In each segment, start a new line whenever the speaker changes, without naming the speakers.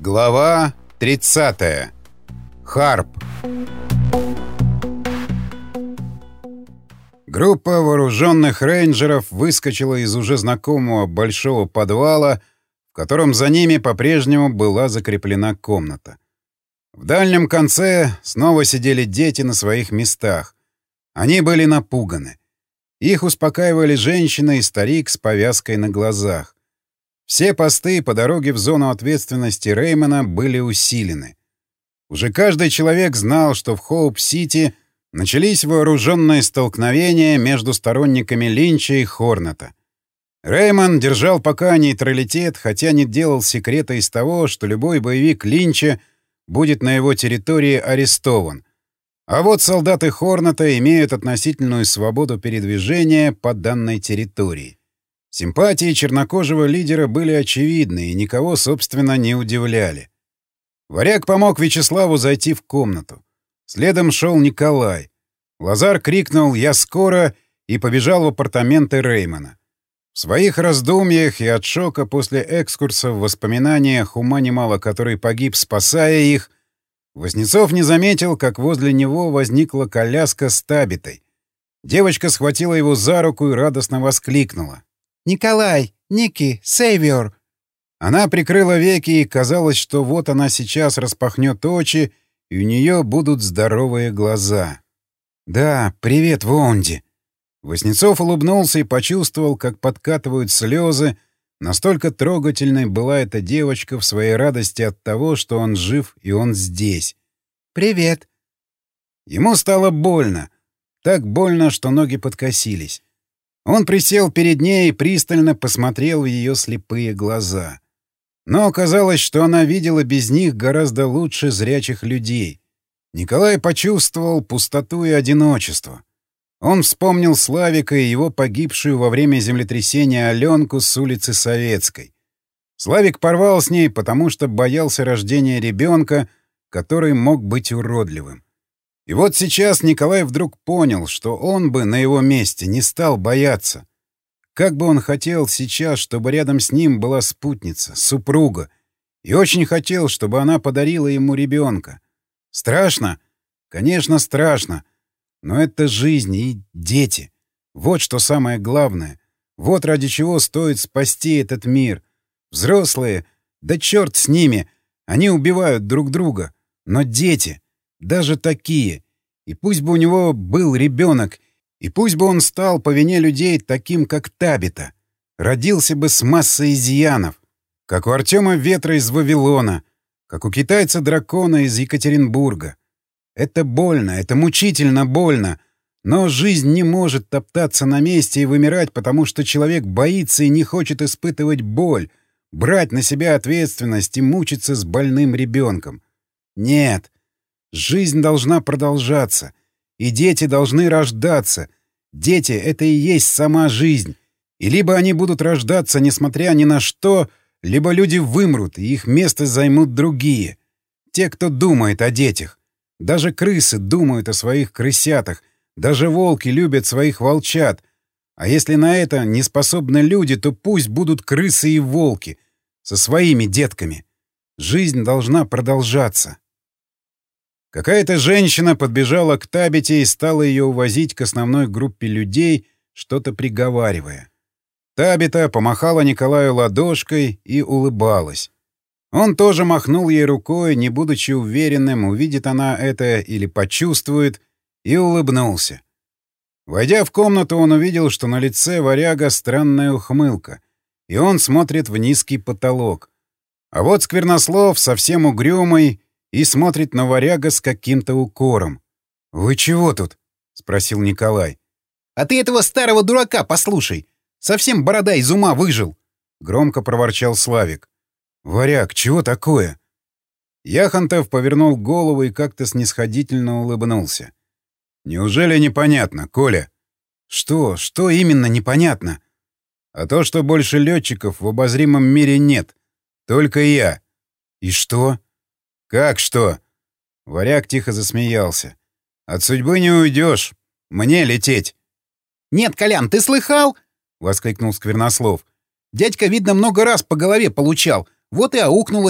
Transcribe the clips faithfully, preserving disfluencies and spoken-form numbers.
Глава тридцатая. Харп. Группа вооруженных рейнджеров выскочила из уже знакомого большого подвала, в котором за ними по-прежнему была закреплена комната. В дальнем конце снова сидели дети на своих местах. Они были напуганы. Их успокаивали женщина и старик с повязкой на глазах. Все посты по дороге в зону ответственности Реймона были усилены. Уже каждый человек знал, что в Хоуп-Сити начались вооруженные столкновения между сторонниками Линча и Хорнета. Реймон держал пока нейтралитет, хотя не делал секрета из того, что любой боевик Линча будет на его территории арестован. А вот солдаты Хорнета имеют относительную свободу передвижения по данной территории. Симпатии чернокожего лидера были очевидны и никого, собственно, не удивляли. Варяг помог Вячеславу зайти в комнату. Следом шел Николай. Лазар крикнул «Я скоро!» и побежал в апартаменты Реймона. В своих раздумьях и от шока после экскурса в воспоминаниях ума немало, который погиб, спасая их, Вознецов не заметил, как возле него возникла коляска с Табитой. Девочка схватила его за руку и радостно воскликнула.
«Николай! Ники! Сейвиор!»
Она прикрыла веки, и казалось, что вот она сейчас распахнет очи, и у нее будут здоровые глаза. «Да, привет, Вонди!» Вознецов улыбнулся и почувствовал, как подкатывают слезы. Настолько трогательной была эта девочка в своей радости от того, что он жив и он здесь.
«Привет!»
Ему стало больно. Так больно, что ноги подкосились. Он присел перед ней и пристально посмотрел в ее слепые глаза. Но оказалось, что она видела без них гораздо лучше зрячих людей. Николай почувствовал пустоту и одиночество. Он вспомнил Славика и его погибшую во время землетрясения Аленку с улицы Советской. Славик порвал с ней, потому что боялся рождения ребенка, который мог быть уродливым. И вот сейчас Николай вдруг понял, что он бы на его месте не стал бояться. Как бы он хотел сейчас, чтобы рядом с ним была спутница, супруга, и очень хотел, чтобы она подарила ему ребенка. Страшно? Конечно, страшно. Но это жизнь и дети. Вот что самое главное. Вот ради чего стоит спасти этот мир. Взрослые, да черт с ними, они убивают друг друга. Но дети... Даже такие. И пусть бы у него был ребенок, и пусть бы он стал по вине людей таким, как Табита. Родился бы с массой изъянов. Как у Артема Ветра из Вавилона. Как у китайца-дракона из Екатеринбурга. Это больно, это мучительно больно. Но жизнь не может топтаться на месте и вымирать, потому что человек боится и не хочет испытывать боль, брать на себя ответственность и мучиться с больным ребенком. Нет. Жизнь должна продолжаться, и дети должны рождаться. Дети — это и есть сама жизнь. И либо они будут рождаться, несмотря ни на что, либо люди вымрут, и их место займут другие. Те, кто думает о детях. Даже крысы думают о своих крысятах, даже волки любят своих волчат. А если на это не способны люди, то пусть будут крысы и волки со своими детками. Жизнь должна продолжаться. Какая-то женщина подбежала к Табите и стала ее увозить к основной группе людей, что-то приговаривая. Табита помахала Николаю ладошкой и улыбалась. Он тоже махнул ей рукой, не будучи уверенным, увидит она это или почувствует, и улыбнулся. Войдя в комнату, он увидел, что на лице варяга странная ухмылка, и он смотрит в низкий потолок. А вот Сквернослов, совсем угрюмый, и смотрит на варяга с каким-то укором. «Вы чего тут?» — спросил Николай.
«А ты этого старого дурака послушай! Совсем борода из ума выжил!»
— громко проворчал Славик. «Варяг, чего такое?» Яхонтов повернул голову и как-то снисходительно улыбнулся. «Неужели непонятно, Коля?» «Что? Что именно непонятно?» «А то, что больше летчиков в обозримом мире нет. Только я». «И что?» «Как что?» Варяг тихо засмеялся. «От судьбы не уйдешь. Мне лететь».
«Нет, Колян, ты слыхал?» — воскликнул Сквернослов. «Дядька, видно, много раз по голове получал. Вот и аукнулось.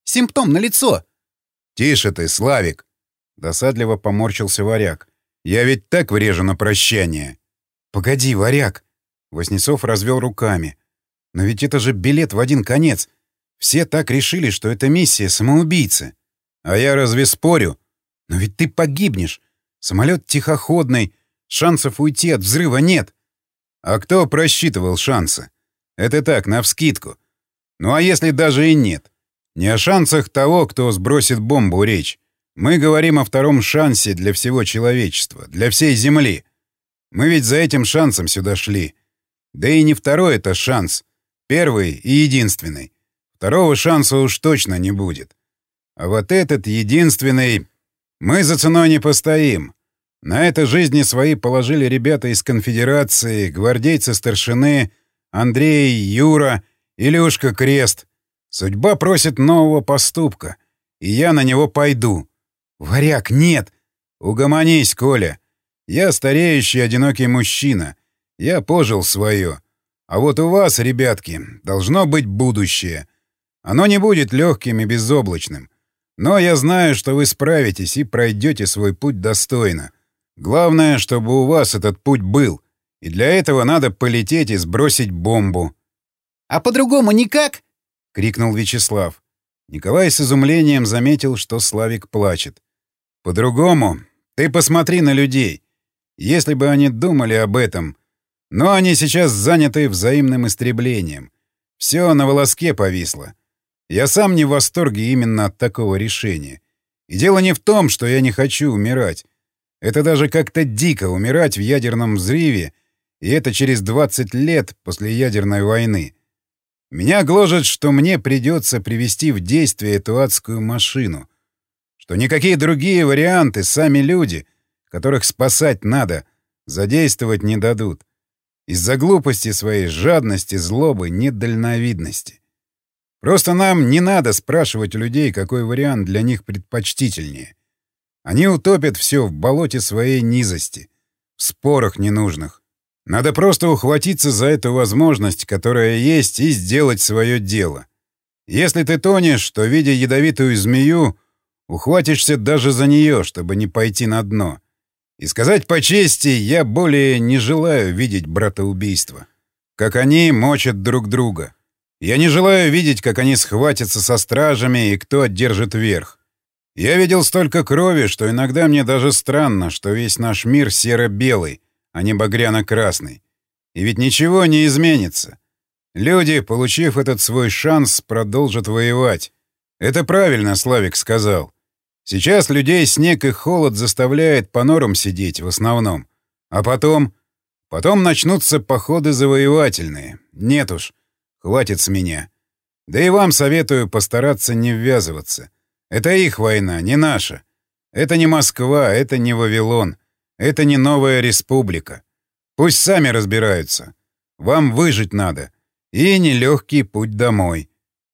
Симптом налицо.
«Тише ты, Славик!» — досадливо поморщился Варяг. «Я ведь так врежу на прощание!» «Погоди, Варяг!» — Васнецов развел руками. «Но ведь это же билет в один конец. Все так решили, что это миссия самоубийцы. А я разве спорю? Но ведь ты погибнешь. Самолет тихоходный. Шансов уйти от взрыва нет». «А кто просчитывал шансы? Это так, навскидку. Ну а если даже и нет? Не о шансах того, кто сбросит бомбу, речь. Мы говорим о втором шансе для всего человечества, для всей Земли. Мы ведь за этим шансом сюда шли. Да и не второй это шанс. Первый и единственный. Второго шанса уж точно не будет. А вот этот единственный... Мы за ценой не постоим. На это жизни свои положили ребята из конфедерации, гвардейцы-старшины, Андрей, Юра, Илюшка Крест. Судьба просит нового поступка, и я на него пойду. Варяг, нет! Угомонись, Коля. Я стареющий одинокий мужчина. Я пожил свое. А вот у вас, ребятки, должно быть будущее. Оно не будет легким и безоблачным. Но я знаю, что вы справитесь и пройдете свой путь достойно. Главное, чтобы у вас этот путь был. И для этого надо полететь и сбросить бомбу.
— А по-другому никак? — крикнул
Вячеслав. Николай с изумлением заметил, что Славик плачет. «По-другому? Ты посмотри на людей. Если бы они думали об этом... Но они сейчас заняты взаимным истреблением. Все на волоске повисло. Я сам не в восторге именно от такого решения. И дело не в том, что я не хочу умирать. Это даже как-то дико умирать в ядерном взрыве, и это через двадцать лет после ядерной войны. Меня гложет, что мне придется привести в действие эту адскую машину. Что никакие другие варианты сами люди, которых спасать надо, задействовать не дадут. Из-за глупости своей, жадности, злобы, недальновидности. Просто нам не надо спрашивать у людей, какой вариант для них предпочтительнее. Они утопят все в болоте своей низости, в спорах ненужных. Надо просто ухватиться за эту возможность, которая есть, и сделать свое дело. Если ты тонешь, то, видя ядовитую змею, ухватишься даже за нее, чтобы не пойти на дно. И сказать по чести, я более не желаю видеть братоубийства. Как они мочат друг друга. Я не желаю видеть, как они схватятся со стражами и кто одержит верх. Я видел столько крови, что иногда мне даже странно, что весь наш мир серо-белый, а не багряно-красный. И ведь ничего не изменится. Люди, получив этот свой шанс, продолжат воевать. Это правильно Славик сказал. Сейчас людей снег и холод заставляет по норам сидеть в основном. А потом... Потом начнутся походы завоевательные. Нет уж, хватит с меня. Да и вам советую постараться не ввязываться. Это их война, не наша. Это не Москва, это не Вавилон. Это не новая республика. Пусть сами разбираются. Вам выжить надо. И нелегкий путь домой.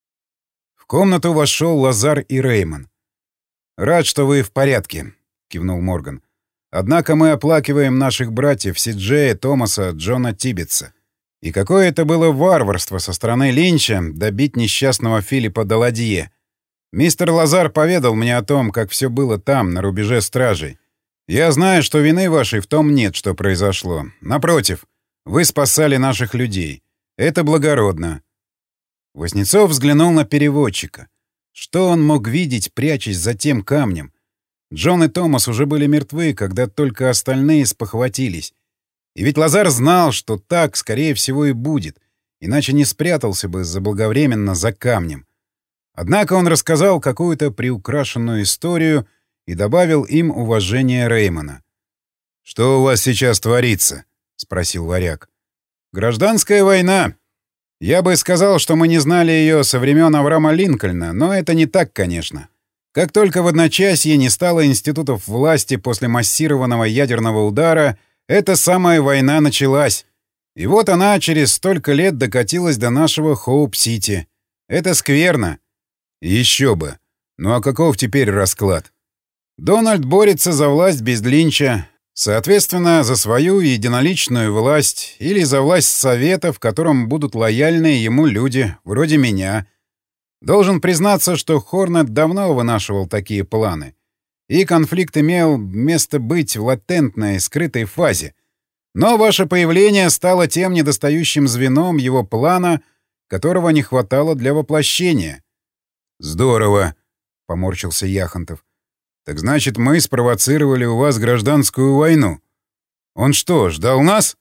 В комнату вошел Лазар и Реймон. «Рад, что вы в порядке», — кивнул Морган. «Однако мы оплакиваем наших братьев Си-Джея, Томаса, Джона Тибетса. И какое это было варварство со стороны Линча добить несчастного Филиппа Даладье. Мистер Лазар поведал мне о том, как все было там, на рубеже стражей. Я знаю, что вины вашей в том нет, что произошло. Напротив, вы спасали наших людей. Это благородно». Васнецов взглянул на переводчика. Что он мог видеть, прячась за тем камнем? Джон и Томас уже были мертвы, когда только остальные спохватились. И ведь Лазар знал, что так, скорее всего, и будет, иначе не спрятался бы заблаговременно за камнем. Однако он рассказал какую-то приукрашенную историю и добавил им уважение Реймона. «Что у вас сейчас творится?» — спросил Варяг. «Гражданская война. Я бы сказал, что мы не знали ее со времен Авраама Линкольна, но это не так, конечно. Как только в одночасье не стало институтов власти после массированного ядерного удара, эта самая война началась. И вот она через столько лет докатилась до нашего Хоуп-Сити. Это скверно». «Еще бы. Ну а каков теперь расклад?» «Дональд борется за власть без Линча. Соответственно, за свою единоличную власть или за власть Совета, в котором будут лояльные ему люди, вроде меня. Должен признаться, что Хорнет давно вынашивал такие планы. И конфликт имел место быть в латентной, скрытой фазе. Но ваше появление стало тем недостающим звеном его плана, которого не хватало для воплощения. «Здорово», — поморщился Яхонтов. «Так значит, мы спровоцировали у вас гражданскую войну. Он что, ждал нас?»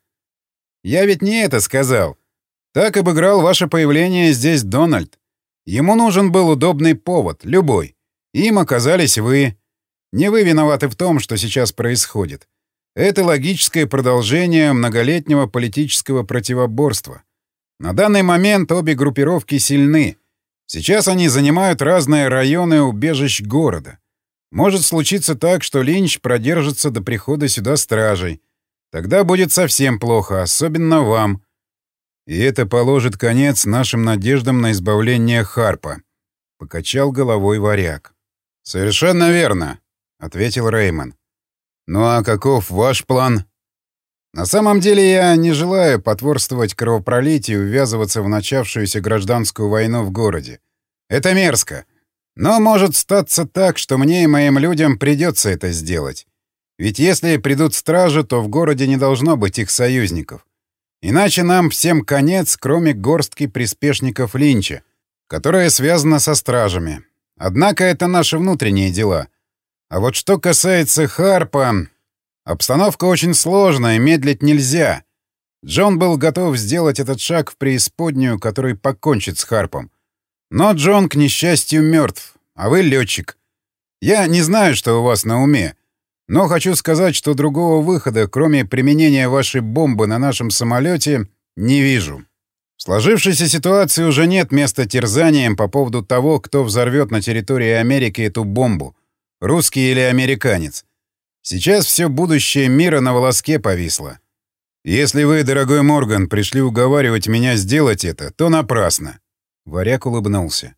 «Я ведь не это сказал. Так обыграл ваше появление здесь Дональд. Ему нужен был удобный повод, любой. Им оказались вы. Не вы виноваты в том, что сейчас происходит. Это логическое продолжение многолетнего политического противоборства. На данный момент обе группировки сильны. Сейчас они занимают разные районы убежищ города. Может случиться так, что Линч продержится до прихода сюда стражей. Тогда будет совсем плохо, особенно вам. И это положит конец нашим надеждам на избавление Харпа. Покачал головой Варяг. «Совершенно верно», — ответил Реймон. «Ну а каков ваш план?» «На самом деле я не желаю потворствовать кровопролитию и ввязываться в начавшуюся гражданскую войну в городе. Это мерзко. Но может статься так, что мне и моим людям придется это сделать. Ведь если придут стражи, то в городе не должно быть их союзников. Иначе нам всем конец, кроме горстки приспешников Линча, которая связана со стражами. Однако это наши внутренние дела. А вот что касается Харпа... Обстановка очень сложная, и медлить нельзя. Джон был готов сделать этот шаг в преисподнюю, который покончит с Харпом. Но Джон, к несчастью, мертв, а вы летчик. Я не знаю, что у вас на уме, но хочу сказать, что другого выхода, кроме применения вашей бомбы на нашем самолете, не вижу. В сложившейся ситуации уже нет места терзаниям по поводу того, кто взорвет на территории Америки эту бомбу, русский или американец. Сейчас все будущее мира на волоске повисло. Если вы, дорогой Морган, пришли уговаривать меня сделать это, то напрасно. Варяг улыбнулся.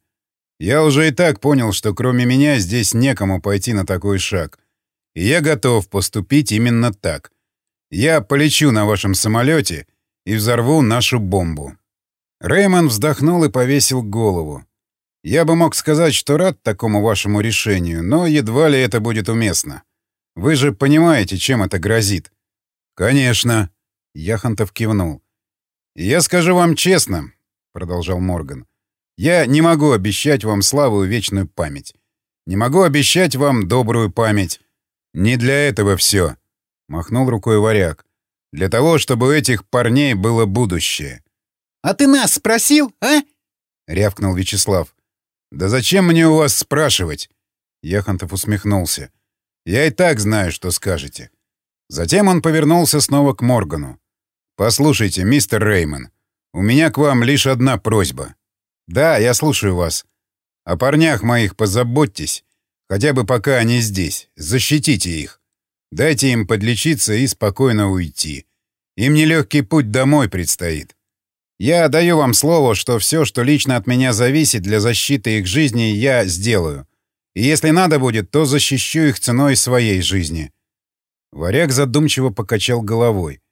Я уже и так понял, что кроме меня здесь некому пойти на такой шаг. И я готов поступить именно так. Я полечу на вашем самолете и взорву нашу бомбу. Реймон вздохнул и повесил голову. Я бы мог сказать, что рад такому вашему решению, но едва ли это будет уместно. Вы же понимаете, чем это грозит? Конечно. Яхонтов кивнул. Я скажу вам честно, продолжал Морган. Я не могу обещать вам славу и вечную память. Не могу обещать вам добрую память. Не для этого все, махнул рукой Варяг. Для того, чтобы у этих парней было будущее.
А ты нас спросил, а?
Рявкнул Вячеслав. Да зачем мне у вас спрашивать? Яхонтов усмехнулся. Я и так знаю, что скажете. Затем он повернулся снова к Моргану. Послушайте, мистер Реймон, у меня к вам лишь одна просьба. Да, я слушаю вас. О парнях моих позаботьтесь, хотя бы пока они здесь. Защитите их. Дайте им подлечиться и спокойно уйти. Им нелегкий путь домой предстоит. Я даю вам слово, что все, что лично от меня зависит для защиты их жизни, я сделаю. И если надо будет, то защищу их ценой своей жизни. Варяг задумчиво покачал головой.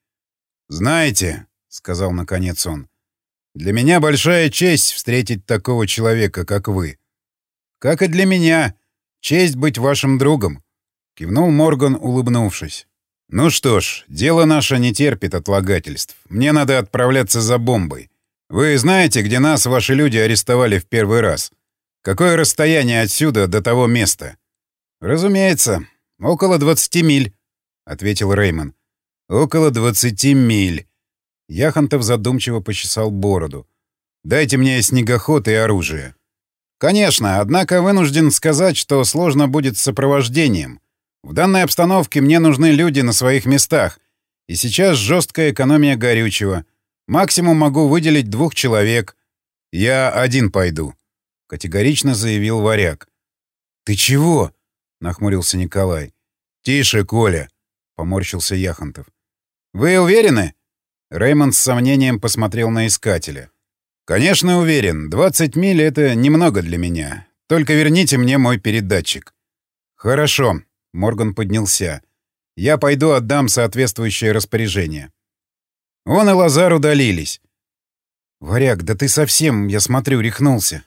«Знаете, — сказал наконец он, — для меня большая честь встретить такого человека, как вы. Как и для меня. Честь быть вашим другом», — кивнул Морган, улыбнувшись. «Ну что ж, дело наше не терпит отлагательств. Мне надо отправляться за бомбой. Вы знаете, где нас ваши люди арестовали в первый раз? Какое расстояние отсюда до того места?» «Разумеется, около двадцати миль», — ответил Реймон. «Около двадцати миль». Яхонтов задумчиво почесал бороду. «Дайте мне снегоход и оружие». «Конечно, однако вынужден сказать, что сложно будет с сопровождением. В данной обстановке мне нужны люди на своих местах, и сейчас жесткая экономия горючего. Максимум могу выделить двух человек. Я один пойду», — категорично заявил Варяг. «Ты чего?» — нахмурился Николай. «Тише, Коля», — поморщился Яхонтов. «Вы уверены?» Реймонд с сомнением посмотрел на искателя. «Конечно, уверен. двадцать миль — это немного для меня. Только верните мне мой передатчик». «Хорошо», — Морган поднялся. «Я пойду отдам соответствующее распоряжение». Он и Лазар удалились. «Варяг, да ты совсем, я смотрю, рехнулся».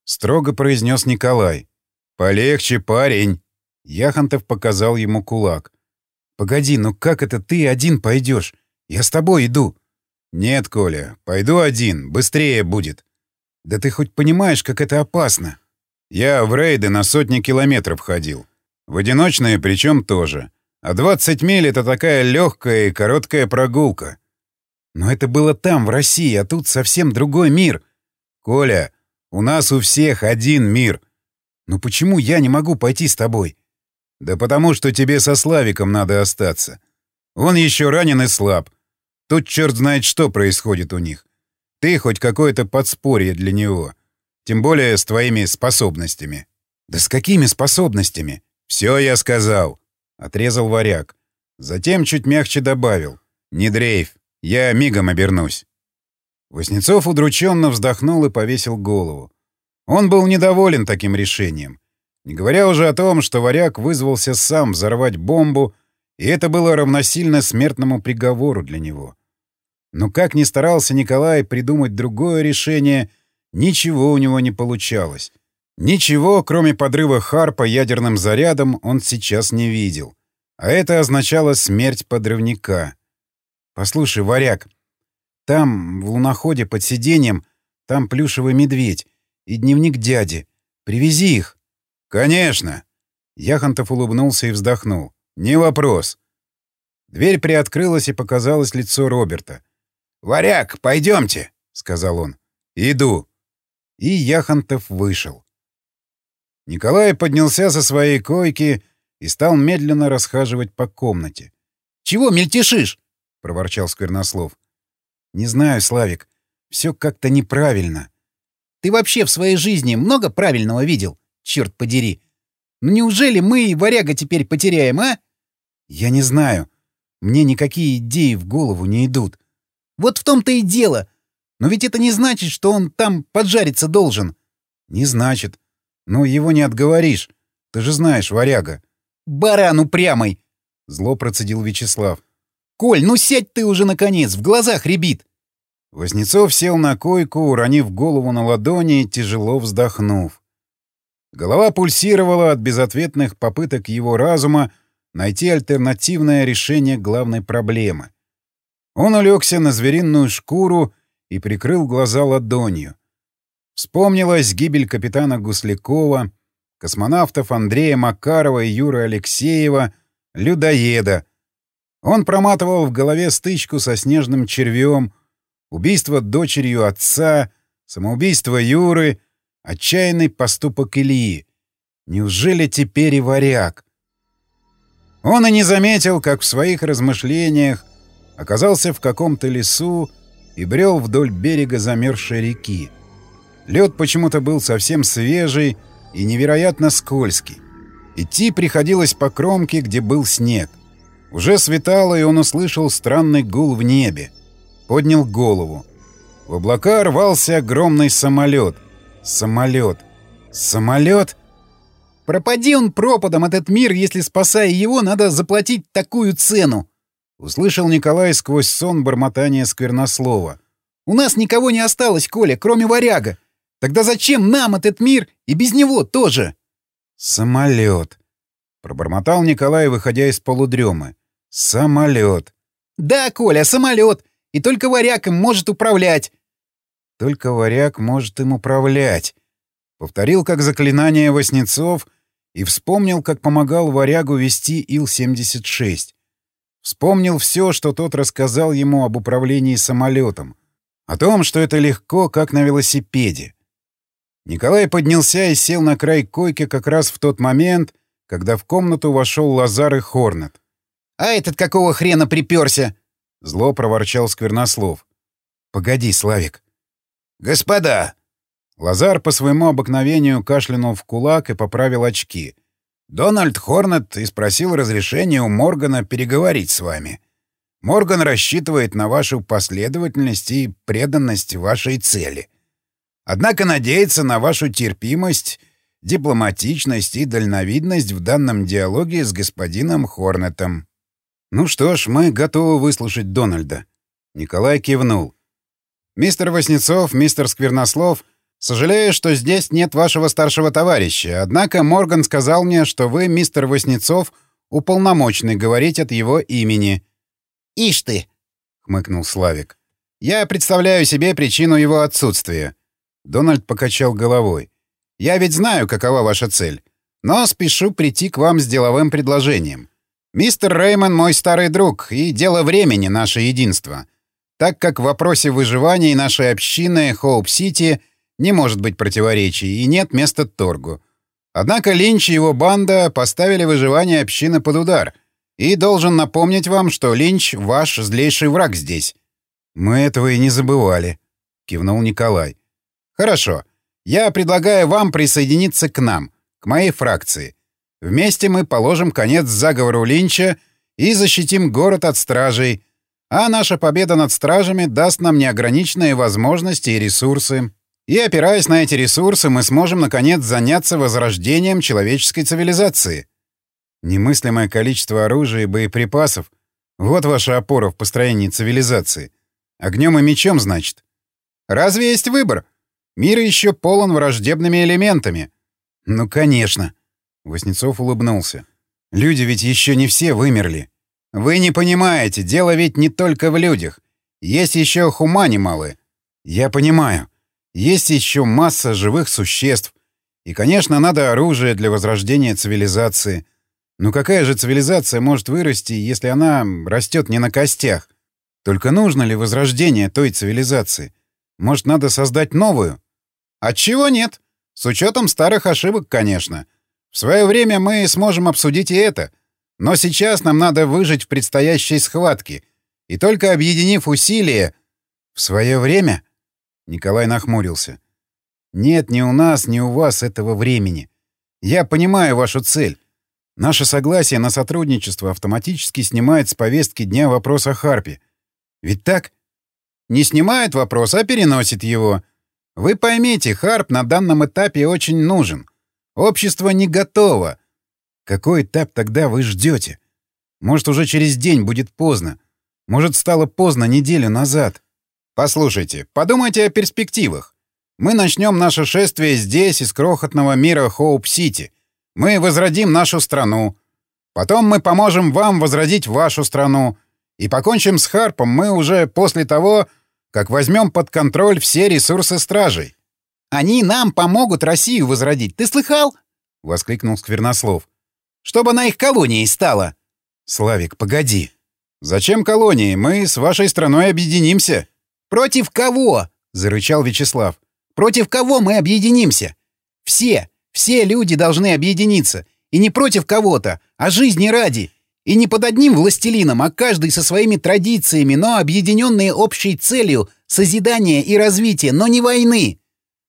строго произнес Николай. «Полегче, парень!» Яхонтов показал ему кулак. «Погоди, ну как это ты один пойдешь? Я с тобой иду». «Нет, Коля, пойду один, быстрее будет». «Да ты хоть понимаешь, как это опасно?» «Я в рейды на сотни километров ходил. В одиночные причем тоже. А двадцать миль — это такая легкая и короткая прогулка». «Но это было там, в России, а тут совсем другой мир». «Коля, у нас у всех один мир». «Ну почему я не могу пойти с тобой?» «Да потому что тебе со Славиком надо остаться. Он еще ранен и слаб. Тут черт знает, что происходит у них. Ты хоть какое-то подспорье для него. Тем более с твоими способностями». «Да с какими способностями?» «Все я сказал», — отрезал Варяг. Затем чуть мягче добавил. «Не дрейфь, я мигом обернусь». Васнецов удрученно вздохнул и повесил голову. Он был недоволен таким решением. Не говоря уже о том, что Варяг вызвался сам взорвать бомбу, и это было равносильно смертному приговору для него. Но как ни старался Николай придумать другое решение, ничего у него не получалось. Ничего, кроме подрыва Харпа ядерным зарядом, он сейчас не видел. А это означало смерть подрывника. «Послушай, Варяг, там, в луноходе под сиденьем, там плюшевый медведь и дневник дяди. Привези их». «Конечно!» Яхонтов улыбнулся и вздохнул. «Не вопрос». Дверь приоткрылась, и показалось лицо Роберта. «Варяг, пойдемте!» — сказал он. «Иду». И Яхонтов вышел. Николай поднялся со своей койки и стал медленно расхаживать по комнате. «Чего мельтешишь?» — проворчал Сквернослов. «Не знаю, Славик. Все как-то неправильно». «Ты вообще в своей жизни много правильного видел? Черт подери! Ну неужели мы и Варяга теперь потеряем, а?» «Я не знаю. Мне никакие идеи в голову не идут». «Вот в том-то и дело. Но ведь это не значит, что он там поджариться должен». «Не значит. Но его не отговоришь. Ты же знаешь, Варяга». «Баран упрямый!» — зло процедил Вячеслав. «Коль, ну сядь ты уже, наконец! В глазах рябит!» Вознецов сел на койку, уронив голову на ладони, тяжело вздохнув. Голова пульсировала от безответных попыток его разума найти альтернативное решение главной проблемы. Он улегся на звериную шкуру и прикрыл глаза ладонью. Вспомнилась гибель капитана Гуслякова, космонавтов Андрея Макарова и Юры Алексеева, людоеда. Он проматывал в голове стычку со снежным червем, убийство дочерью отца, самоубийство Юры, отчаянный поступок Ильи. Неужели теперь и Варяг? Он и не заметил, как в своих размышлениях оказался в каком-то лесу и брел вдоль берега замерзшей реки. Лед почему-то был совсем свежий и невероятно скользкий. Идти приходилось по кромке, где был снег. Уже светало, и он услышал странный гул в небе. Поднял голову. В облака рвался огромный самолет. Самолет. Самолет? «Пропади он пропадом, этот мир, если, спасая его, надо заплатить такую цену!» Услышал Николай сквозь сон бормотание Сквернослова. «У нас никого не осталось, Коля, кроме Варяга. Тогда зачем нам этот мир и без него тоже?» «Самолет», — пробормотал Николай, выходя из полудремы. «Самолет». «Да, Коля, самолет. И только Варяг им может управлять». «Только Варяг может им управлять», — повторил как заклинание Васнецов и вспомнил, как помогал Варягу вести Ил семьдесят шесть. Вспомнил все, что тот рассказал ему об управлении самолетом. О том, что это легко, как на велосипеде. Николай поднялся и сел на край койки как раз в тот момент, когда в комнату вошел Лазар и Хорнет. «А этот какого хрена приперся?» — зло проворчал Сквернослов. «Погоди, Славик». «Господа!» Лазар по своему обыкновению кашлянул в кулак и поправил очки. «Дональд Хорнет и спросил разрешения у Моргана переговорить с вами. Морган рассчитывает на вашу последовательность и преданность вашей цели. Однако надеется на вашу терпимость, дипломатичность и дальновидность в данном диалоге с господином Хорнетом». «Ну что ж, мы готовы выслушать Дональда». Николай кивнул. «Мистер Васнецов, мистер Сквернослов, Сожалею, что здесь нет вашего старшего товарища, однако Морган сказал мне, что вы, мистер Васнецов, уполномоченный говорить от его имени».
«Ишь ты!» —
хмыкнул Славик. «Я представляю себе причину его отсутствия». Дональд покачал головой. «Я ведь знаю, какова ваша цель, но спешу прийти к вам с деловым предложением. Мистер Реймон мой старый друг, и дело времени — наше единство. Так как в вопросе выживания нашей общины Хоуп-Сити не может быть противоречий и нет места торгу. Однако Линч и его банда поставили выживание общины под удар, и должен напомнить вам, что Линч — ваш злейший враг здесь». «Мы этого и не забывали», — кивнул Николай. «Хорошо. Я предлагаю вам присоединиться к нам, к моей фракции. Вместе мы положим конец заговору Линча и защитим город от стражей, а наша победа над стражами даст нам неограниченные возможности и ресурсы. И, опираясь на эти ресурсы, мы сможем, наконец, заняться возрождением человеческой цивилизации». «Немыслимое количество оружия и боеприпасов — вот ваша опора в построении цивилизации. Огнем и мечом, значит?» «Разве есть выбор? Мир еще полон враждебными элементами». «Ну, конечно». Васнецов улыбнулся. «Люди ведь еще не все вымерли». «Вы не понимаете, дело ведь не только в людях. Есть еще хуманималы». «Я понимаю. Есть еще масса живых существ. И, конечно, надо оружие для возрождения цивилизации. Но какая же цивилизация может вырасти, если она растет не на костях? Только нужно ли возрождение той цивилизации? Может, надо создать новую?» «Отчего нет? С учетом старых ошибок, конечно. В свое время мы сможем обсудить и это. Но сейчас нам надо выжить в предстоящей схватке. И только объединив усилия...» «В свое время?» Николай нахмурился. «Нет ни у нас, ни у вас этого времени. Я понимаю вашу цель. Наше согласие на сотрудничество автоматически снимает с повестки дня вопрос о Харпе. Ведь так?» «Не снимает вопрос, а переносит его. Вы поймите, Харп на данном этапе очень нужен. Общество не готово». «Какой этап тогда вы ждете? Может, уже через день будет поздно. Может, стало поздно неделю назад». «Послушайте, подумайте о перспективах. Мы начнем наше шествие здесь, из крохотного мира Хоуп-Сити. Мы возродим нашу страну. Потом мы поможем вам возродить вашу страну. И покончим с Харпом мы уже после того, как возьмем под контроль все ресурсы стражей». «Они нам помогут Россию возродить, ты слыхал?» — воскликнул Сквернослов. «Чтобы она их колонией стала». «Славик, погоди». «Зачем колонии? Мы с вашей страной объединимся». «Против кого?» — зарычал Вячеслав. «Против кого мы объединимся? Все, все люди должны объединиться. И не против кого-то, а жизни ради. И не под одним властелином, а каждый со своими традициями, но объединенные общей целью созидания и развития, но не войны».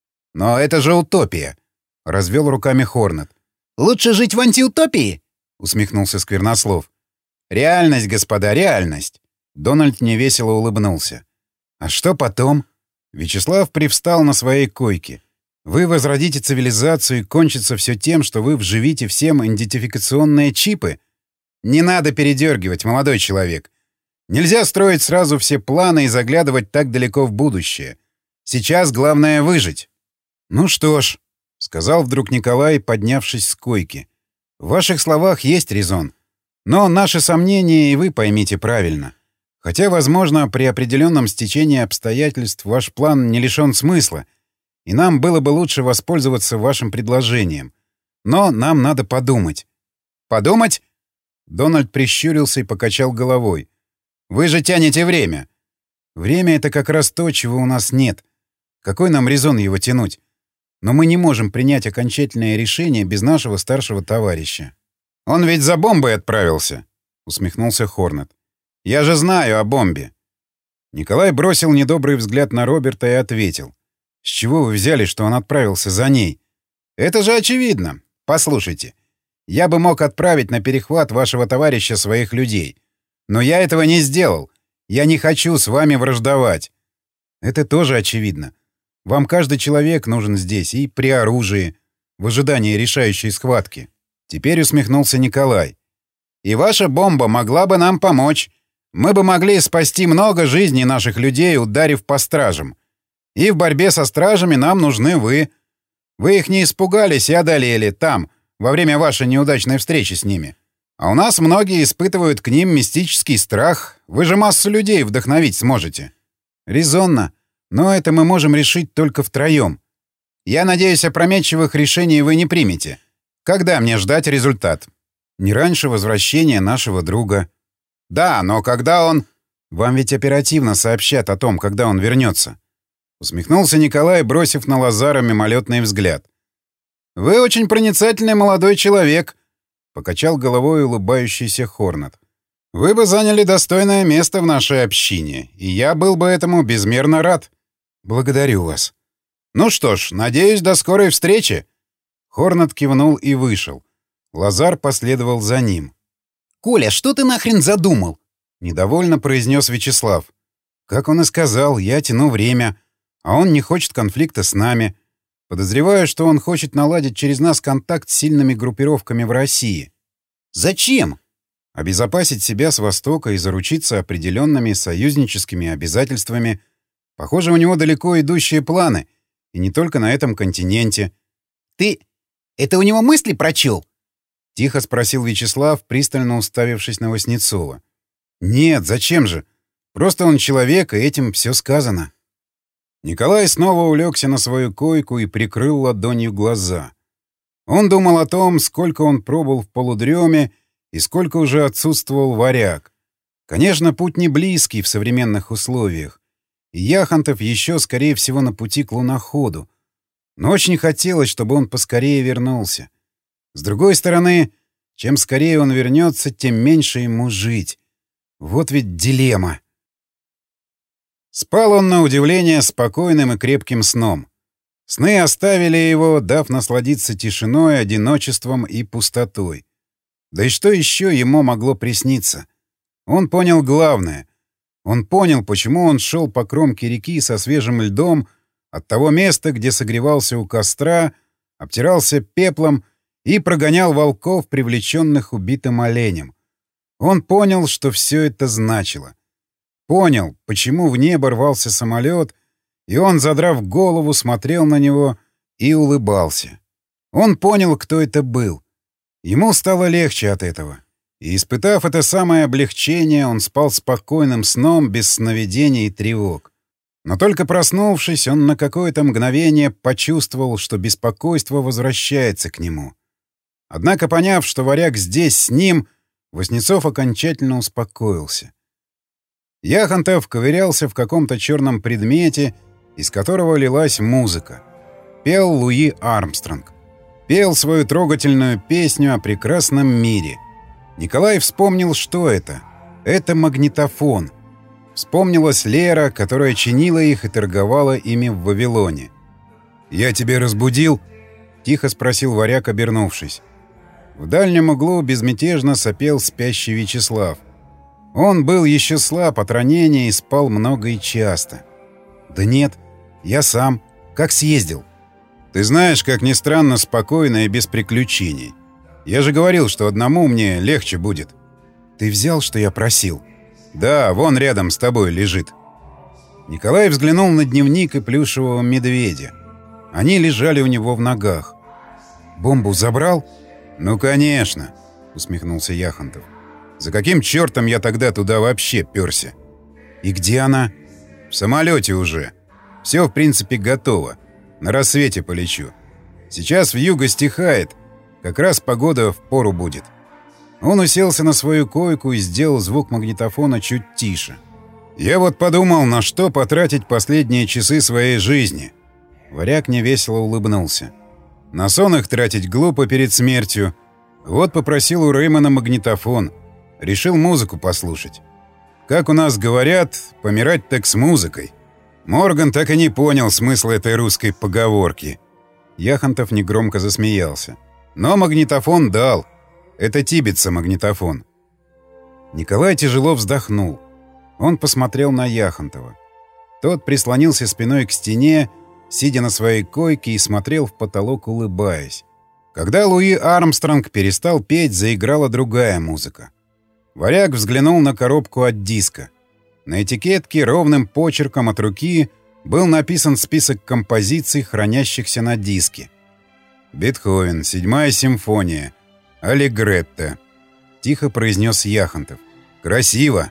«Но это же утопия», — развел руками Хорнет. «Лучше жить в антиутопии?» — усмехнулся Сквернослов. «Реальность, господа, реальность». Дональд невесело улыбнулся. «А что потом?» Вячеслав привстал на своей койке. «Вы возродите цивилизацию, и кончится все тем, что вы вживите всем идентификационные чипы? Не надо передергивать, молодой человек. Нельзя строить сразу все планы и заглядывать так далеко в будущее. Сейчас главное — выжить». «Ну что ж», — сказал вдруг Николай, поднявшись с койки. «В ваших словах есть резон. Но наши сомнения и вы поймите правильно. Хотя, возможно, при определенном стечении обстоятельств ваш план не лишен смысла, и нам было бы лучше воспользоваться вашим предложением. Но нам надо подумать». «Подумать?» Дональд прищурился и покачал головой. «Вы же тянете время». «Время — это как раз то, чего у нас нет. Какой нам резон его тянуть? Но мы не можем принять окончательное решение без нашего старшего товарища». «Он ведь за бомбой отправился», — усмехнулся Хорнет. «Я же знаю о бомбе». Николай бросил недобрый взгляд на Роберта и ответил. «С чего вы взяли, что он отправился за ней?» «Это же очевидно. Послушайте, я бы мог отправить на перехват вашего товарища своих людей. Но я этого не сделал. Я не хочу с вами враждовать». «Это тоже очевидно. Вам каждый человек нужен здесь и при оружии, в ожидании решающей схватки». Теперь усмехнулся Николай. «И ваша бомба могла бы нам помочь. Мы бы могли спасти много жизней наших людей, ударив по стражам. И в борьбе со стражами нам нужны вы. Вы их не испугались и одолели там, во время вашей неудачной встречи с ними. А у нас многие испытывают к ним мистический страх. Вы же массу людей вдохновить сможете. Резонно. Но это мы можем решить только втроем. Я надеюсь, опрометчивых решений вы не примете. Когда мне ждать результат? Не раньше возвращения нашего друга. Да, но когда он... Вам ведь оперативно сообщат о том, когда он вернется. Усмехнулся Николай, бросив на Лазара мимолетный взгляд. «Вы очень проницательный молодой человек», — покачал головой улыбающийся Хорнет. «Вы бы заняли достойное место в нашей общине, и я был бы этому безмерно рад. Благодарю вас. Ну что ж, надеюсь, до скорой встречи». Хорнет кивнул и вышел. Лазар последовал за ним.
«Коля, что ты нахрен задумал?»
— недовольно произнес Вячеслав. «Как он и сказал, я тяну время, а он не хочет конфликта с нами. Подозреваю, что он хочет наладить через нас контакт с сильными группировками в России».
«Зачем?»
«Обезопасить себя с Востока и заручиться определенными союзническими обязательствами. Похоже, у него далеко идущие планы, и не только на этом континенте».
«Ты... это у него мысли прочел?»
— тихо спросил Вячеслав, пристально уставившись на Васнецова. «Нет, зачем же? Просто он человек, и этим все сказано». Николай снова улегся на свою койку и прикрыл ладонью глаза. Он думал о том, сколько он пробыл в полудреме и сколько уже отсутствовал варяг. Конечно, путь не близкий в современных условиях, и Яхонтов еще, скорее всего, на пути к луноходу. Но очень хотелось, чтобы он поскорее вернулся. С другой стороны, чем скорее он вернется, тем меньше ему жить. Вот ведь дилемма. Спал он, на удивление, спокойным и крепким сном. Сны оставили его, дав насладиться тишиной, одиночеством и пустотой. Да и что еще ему могло присниться? Он понял главное. Он понял, почему он шел по кромке реки со свежим льдом от того места, где согревался у костра, обтирался пеплом и прогонял волков, привлеченных убитым оленем. Он понял, что все это значило. Понял, почему в небо рвался самолет, и он, задрав голову, смотрел на него и улыбался. Он понял, кто это был. Ему стало легче от этого. И, испытав это самое облегчение, он спал спокойным сном, без сновидений и тревог. Но только проснувшись, он на какое-то мгновение почувствовал, что беспокойство возвращается к нему. Однако, поняв, что варяг здесь с ним, Васнецов окончательно успокоился. Яхонтов ковырялся в каком-то черном предмете, из которого лилась музыка. Пел Луи Армстронг. Пел свою трогательную песню о прекрасном мире. Николай вспомнил, что это. Это магнитофон. Вспомнилась Лера, которая чинила их и торговала ими в Вавилоне. «Я тебя разбудил?» — тихо спросил варяг, обернувшись. В дальнем углу безмятежно сопел спящий Вячеслав. Он был еще слаб от ранения и спал много и часто. «Да нет, я сам. Как съездил?» «Ты знаешь, как ни странно, спокойно и без приключений. Я же говорил, что одному мне легче будет». «Ты взял, что я просил?» «Да, вон рядом с тобой лежит». Николай взглянул на дневник и плюшевого медведя. Они лежали у него в ногах. «Бомбу забрал?» «Ну, конечно», — усмехнулся Яхонтов. «За каким чертом я тогда туда вообще пёрся?» «И где она?» «В самолете уже. Все, в принципе, готово. На рассвете полечу. Сейчас вьюга стихает. Как раз погода впору будет». Он уселся на свою койку и сделал звук магнитофона чуть тише. «Я вот подумал, на что потратить последние часы своей жизни». Варяг невесело улыбнулся. «На сон их тратить глупо перед смертью. Вот попросил у Рэймона магнитофон. Решил музыку послушать. Как у нас говорят, помирать так с музыкой. Морган так и не понял смысла этой русской поговорки». Яхонтов негромко засмеялся. «Но магнитофон дал. Это Тибетса магнитофон». Николай тяжело вздохнул. Он посмотрел на Яхонтова. Тот прислонился спиной к стене, сидя на своей койке, и смотрел в потолок, улыбаясь. Когда Луи Армстронг перестал петь, заиграла другая музыка. Варяг взглянул на коробку от диска. На этикетке ровным почерком от руки был написан список композиций, хранящихся на диске. «Бетховен, седьмая симфония, Аллегретто», — тихо произнес Яхонтов. «Красиво!»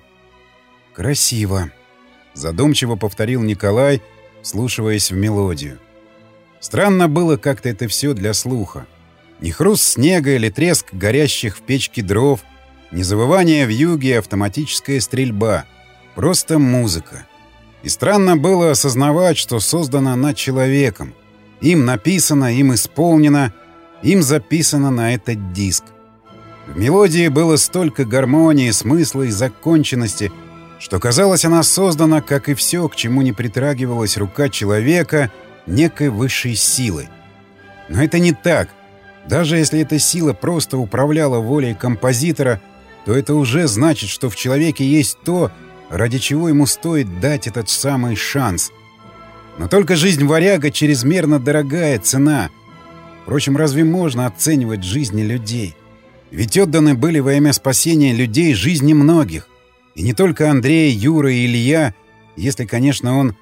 «Красиво», — задумчиво повторил Николай, вслушиваясь в мелодию. Странно было как-то это все для слуха. Ни хруст снега или треск горящих в печке дров, ни завывание вьюги и автоматическая стрельба. Просто музыка. И странно было осознавать, что создана она человеком. Им написано, им исполнено, им записано на этот диск. В мелодии было столько гармонии, смысла и законченности, что казалось, она создана, как и все, к чему не притрагивалась рука человека, некой высшей силой. Но это не так. Даже если эта сила просто управляла волей композитора, то это уже значит, что в человеке есть то, ради чего ему стоит дать этот самый шанс. Но только жизнь варяга — чрезмерно дорогая цена. Впрочем, разве можно оценивать жизни людей? Ведь отданы были во имя спасения людей жизни многих. И не только Андрей, Юра и Илья, если, конечно, он...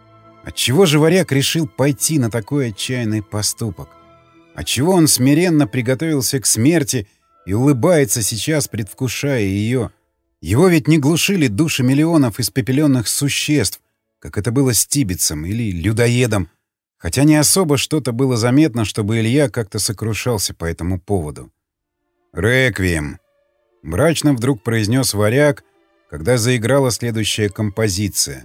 Отчего же варяг решил пойти на такой отчаянный поступок? Отчего он смиренно приготовился к смерти и улыбается сейчас, предвкушая ее? Его ведь не глушили души миллионов испепеленных существ, как это было с Тибетсом или людоедом, хотя не особо что-то было заметно, чтобы Илья как-то сокрушался по этому поводу. «Реквием», — мрачно вдруг произнес варяг, когда заиграла следующая композиция.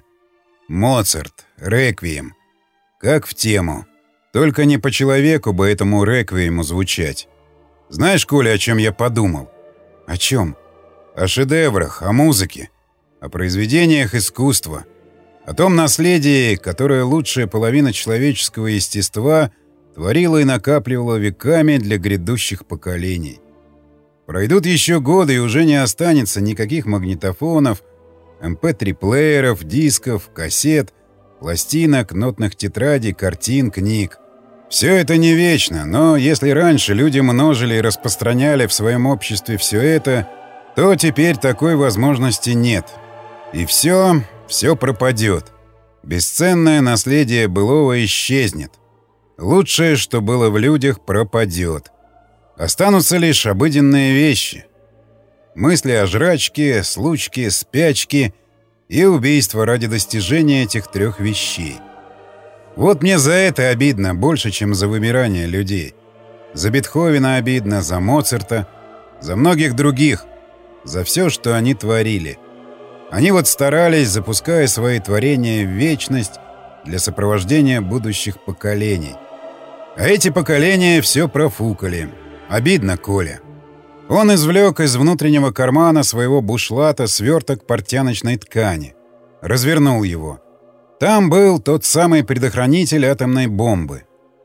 «Моцарт, реквием. Как в тему. Только не по человеку бы этому реквиему звучать. Знаешь, Коля, о чем я подумал?» «О чем?» «О шедеврах, о музыке, о произведениях искусства, о том наследии, которое лучшая половина человеческого естества творила и накапливала веками для грядущих поколений. Пройдут еще годы, и уже не останется никаких магнитофонов, эм пэ три-плееров, дисков, кассет, пластинок, нотных тетрадей, картин, книг. Все это не вечно, но если раньше люди множили и распространяли в своем обществе все это, то теперь такой возможности нет. И все, все пропадет. Бесценное наследие былого исчезнет. Лучшее, что было в людях, пропадет. Останутся лишь обыденные вещи. Мысли о жрачке, случке, спячке и убийство ради достижения этих трех вещей. Вот мне за это обидно больше, чем за вымирание людей. За Бетховена обидно, за Моцарта, за многих других, за все, что они творили. Они вот старались, запуская свои творения в вечность для сопровождения будущих поколений. А эти поколения все профукали. Обидно, Коля. Он извлек из внутреннего кармана своего бушлата сверток портяночной ткани. Развернул его. Там был тот самый предохранитель атомной бомбы.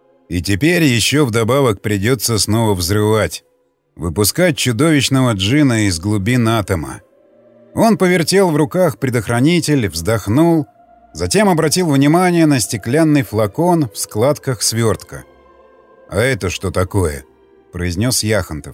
И теперь еще вдобавок придется снова взрывать. Выпускать чудовищного джина из глубин атома. Он повертел в руках предохранитель, вздохнул, затем обратил внимание на стеклянный флакон в складках свертка. «А это что такое?» — произнес Яхонтов.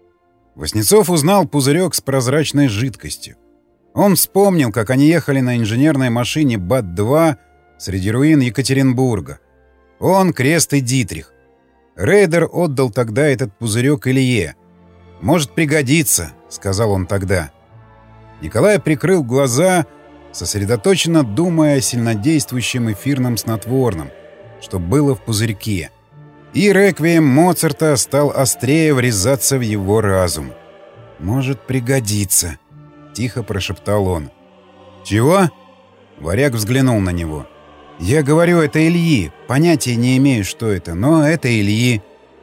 Васнецов узнал пузырек с прозрачной жидкостью. Он вспомнил, как они ехали на инженерной машине БАТ-два среди руин Екатеринбурга. Он, Крест и Дитрих. Рейдер отдал тогда этот пузырек Илье. «Может пригодиться», — сказал он тогда. Николай прикрыл глаза, сосредоточенно думая о сильнодействующем эфирном снотворном, что было в пузырьке. И реквием Моцарта стал острее врезаться в его разум. «Может пригодиться», — тихо прошептал он. «Чего?» — варяг взглянул на него. «Я говорю, это Ильи. Понятия не имею, что это, но это Ильи».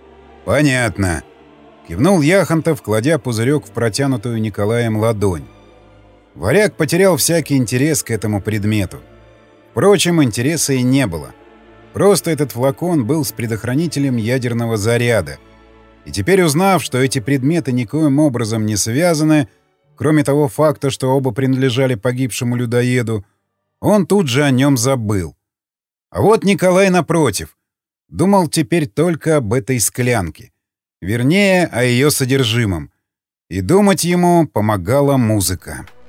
«Понятно», — кивнул Яхонтов, кладя пузырек в протянутую Николаем ладонь. Варяг потерял всякий интерес к этому предмету. Впрочем, интереса и не было. Просто этот флакон был с предохранителем ядерного заряда. И теперь, узнав, что эти предметы никоим образом не связаны, кроме того факта, что оба принадлежали погибшему людоеду, он тут же о нем забыл. А вот Николай, напротив, думал теперь только об этой склянке. Вернее, о ее содержимом. И думать ему помогала музыка.